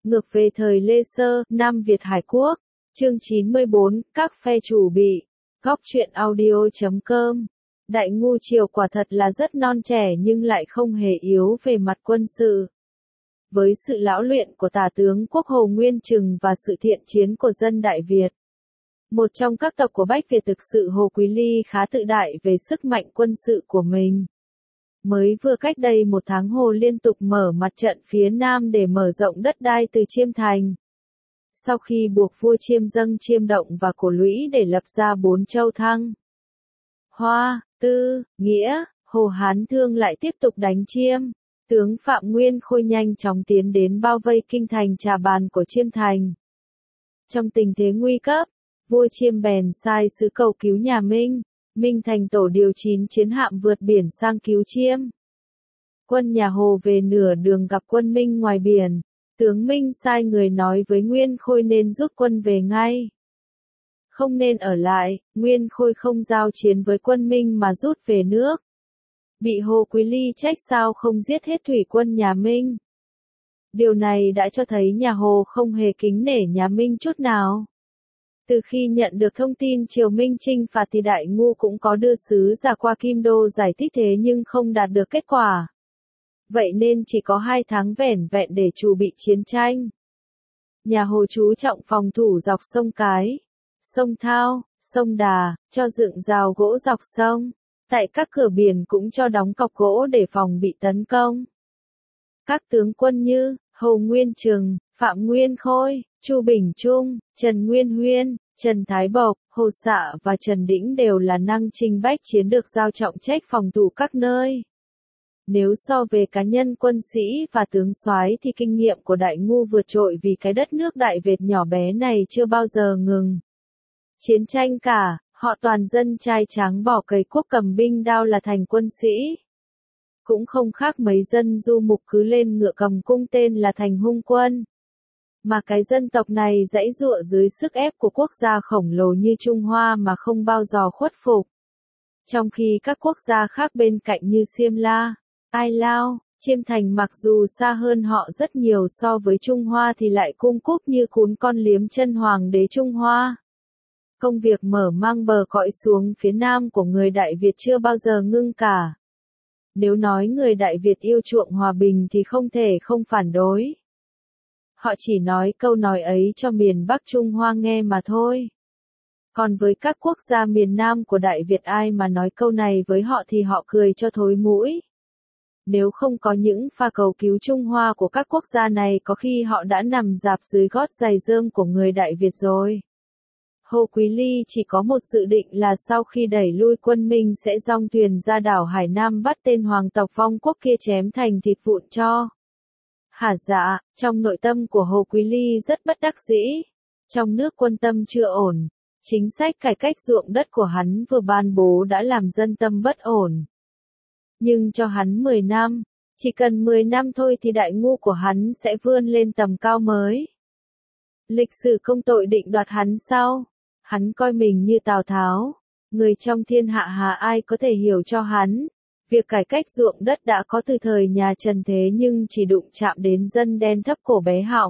Ngược về thời Lê Sơ, Nam Việt Hải Quốc. Chương 94, các phe chủ bị. Góc truyện audio.com. Đại Ngu Triều quả thật là rất non trẻ nhưng lại không hề yếu về mặt quân sự. Với sự lão luyện của tả tướng quốc Hồ Nguyên Trừng và sự thiện chiến của dân Đại Việt, một trong các tộc của Bách Việt, thực sự Hồ Quý Ly khá tự đại về sức mạnh quân sự của mình. Mới vừa cách đây một tháng, Hồ liên tục mở mặt trận phía Nam để mở rộng đất đai từ Chiêm Thành. Sau khi buộc vua Chiêm dâng Chiêm Động và Cổ Lũy để lập ra 4 châu Thăng, Hoa, Tư, Nghĩa, Hồ, Hán Thương lại tiếp tục đánh Chiêm. Tướng Phạm Nguyên Khôi nhanh chóng tiến đến bao vây kinh thành Trà Bàn của Chiêm Thành. Trong tình thế nguy cấp, vua Chiêm bèn sai sứ cầu cứu nhà Minh. Minh Thành tổ điều 9 chiến hạm vượt biển sang cứu Chiêm. Quân nhà Hồ về nửa đường gặp quân Minh ngoài biển. Tướng Minh sai người nói với Nguyên Khôi nên rút quân về ngay. Không nên ở lại. Nguyên Khôi không giao chiến với quân Minh mà rút về nước. Bị Hồ Quý Ly trách sao không giết hết thủy quân nhà Minh. Điều này đã cho thấy nhà Hồ không hề kính nể nhà Minh chút nào. Từ khi nhận được thông tin Triều Minh chinh phạt thì Đại Ngu cũng có đưa sứ giả qua Kim Đô giải thích thế nhưng không đạt được kết quả. Vậy nên chỉ có 2 tháng vẻn vẹn để chuẩn bị chiến tranh. Nhà Hồ chú trọng phòng thủ dọc sông Cái, sông Thao, sông Đà, cho dựng rào gỗ dọc sông. Tại các cửa biển cũng cho đóng cọc gỗ để phòng bị tấn công. Các tướng quân như Hồ Nguyên Trừng, Phạm Nguyên Khôi, Chu Bình Trung, Trần Nguyên Huyên, Trần Thái Bộc, Hồ Xạ và Trần Đĩnh đều là năng chinh bách chiến được giao trọng trách phòng thủ các nơi. Nếu so về cá nhân quân sĩ và tướng soái thì kinh nghiệm của Đại Ngu vượt trội, vì cái đất nước Đại Việt nhỏ bé này chưa bao giờ ngừng chiến tranh cả. Họ toàn dân trai tráng bỏ cày cuốc cầm binh đao là thành quân sĩ. Cũng không khác mấy dân du mục cứ lên ngựa cầm cung tên là thành hung quân. Mà cái dân tộc này giãy giụa dưới sức ép của quốc gia khổng lồ như Trung Hoa mà không bao giờ khuất phục. Trong khi các quốc gia khác bên cạnh như Xiêm La, Ai Lao, Chiêm Thành mặc dù xa hơn họ rất nhiều so với Trung Hoa thì lại cung cúp như cún con liếm chân hoàng đế Trung Hoa. Công việc mở mang bờ cõi xuống phía Nam của người Đại Việt chưa bao giờ ngưng cả. Nếu nói người Đại Việt yêu chuộng hòa bình thì không thể không phản đối. Họ chỉ nói câu nói ấy cho miền Bắc Trung Hoa nghe mà thôi. Còn với các quốc gia miền Nam của Đại Việt, ai mà nói câu này với họ thì họ cười cho thối mũi. Nếu không có những pha cầu cứu Trung Hoa của các quốc gia này, có khi họ đã nằm rạp dưới gót giày rơm của người Đại Việt rồi. Hồ Quý Ly chỉ có một dự định là sau khi đẩy lui quân Minh sẽ dong thuyền ra đảo Hải Nam bắt tên hoàng tộc vong quốc kia chém thành thịt vụn cho. Hả dạ, trong nội tâm của Hồ Quý Ly rất bất đắc dĩ. Trong nước quân tâm chưa ổn. Chính sách cải cách ruộng đất của hắn vừa ban bố đã làm dân tâm bất ổn. Nhưng cho hắn 10 năm, chỉ cần 10 năm thôi thì Đại Ngu của hắn sẽ vươn lên tầm cao mới. Lịch sử công tội định đoạt hắn sau. Hắn coi mình như Tào Tháo, người trong thiên hạ hà ai có thể hiểu cho hắn. Việc cải cách ruộng đất đã có từ thời nhà Trần thế nhưng chỉ đụng chạm đến dân đen thấp cổ bé họng,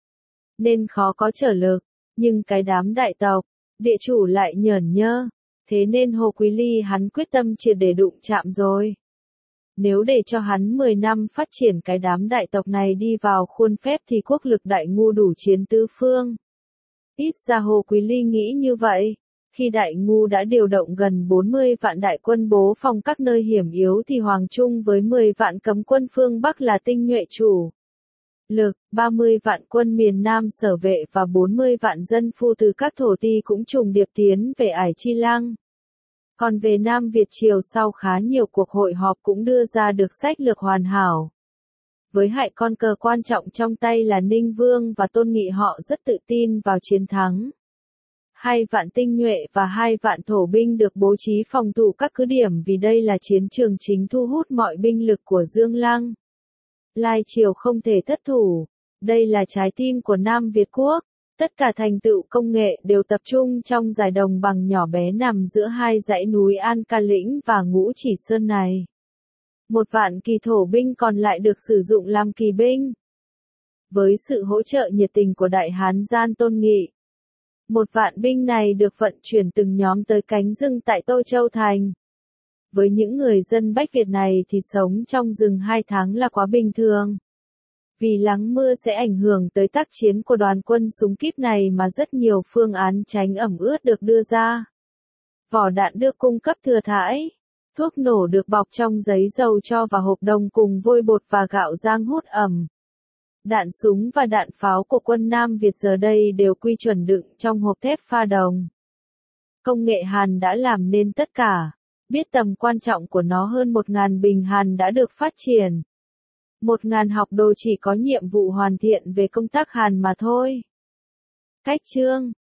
nên khó có trở lực. Nhưng cái đám đại tộc, địa chủ lại nhởn nhơ, thế nên Hồ Quý Ly hắn quyết tâm triệt để đụng chạm rồi. Nếu để cho hắn 10 năm phát triển cái đám đại tộc này đi vào khuôn phép thì quốc lực Đại Ngu đủ chiến tứ phương. Ít ra Hồ Quý Ly nghĩ như vậy. Khi Đại Ngu đã điều động gần 40 vạn đại quân bố phòng các nơi hiểm yếu thì Hoàng Trung với 10 vạn cấm quân phương Bắc là tinh nhuệ chủ lực, 30 vạn quân miền Nam sở vệ và 40 vạn dân phu từ các thổ ti cũng trùng điệp tiến về Ải Chi Lăng. Còn về Nam Việt Triều, sau khá nhiều cuộc hội họp cũng đưa ra được sách lược hoàn hảo. Với hai con cờ quan trọng trong tay là Ninh Vương và Tôn Nghị, họ rất tự tin vào chiến thắng. 2 vạn tinh nhuệ và 2 vạn thổ binh được bố trí phòng thủ các cứ điểm, vì đây là chiến trường chính thu hút mọi binh lực của Dương Lăng. Lai Triều không thể thất thủ. Đây là trái tim của Nam Việt Quốc. Tất cả thành tựu công nghệ đều tập trung trong dải đồng bằng nhỏ bé nằm giữa hai dãy núi An Ca Lĩnh và Ngũ Chỉ Sơn này. 1 vạn kỳ thổ binh còn lại được sử dụng làm kỳ binh. Với sự hỗ trợ nhiệt tình của Đại Hán Gian Tôn Nghị, 1.000 binh này được vận chuyển từng nhóm tới cánh rừng tại Tô Châu Thành. Với những người dân Bách Việt này thì sống trong rừng 2 tháng là quá bình thường. Vì lắng mưa sẽ ảnh hưởng tới tác chiến của đoàn quân súng kíp này mà rất nhiều phương án tránh ẩm ướt được đưa ra. Vỏ đạn được cung cấp thừa thãi. Thuốc nổ được bọc trong giấy dầu cho vào hộp đồng cùng vôi bột và gạo rang hút ẩm. Đạn súng và đạn pháo của quân Nam Việt giờ đây đều quy chuẩn đựng trong hộp thép pha đồng. Công nghệ Hàn đã làm nên tất cả. Biết tầm quan trọng của nó, hơn 1.000 bình Hàn đã được phát triển. 1.000 học đồ chỉ có nhiệm vụ hoàn thiện về công tác Hàn mà thôi. Cách chương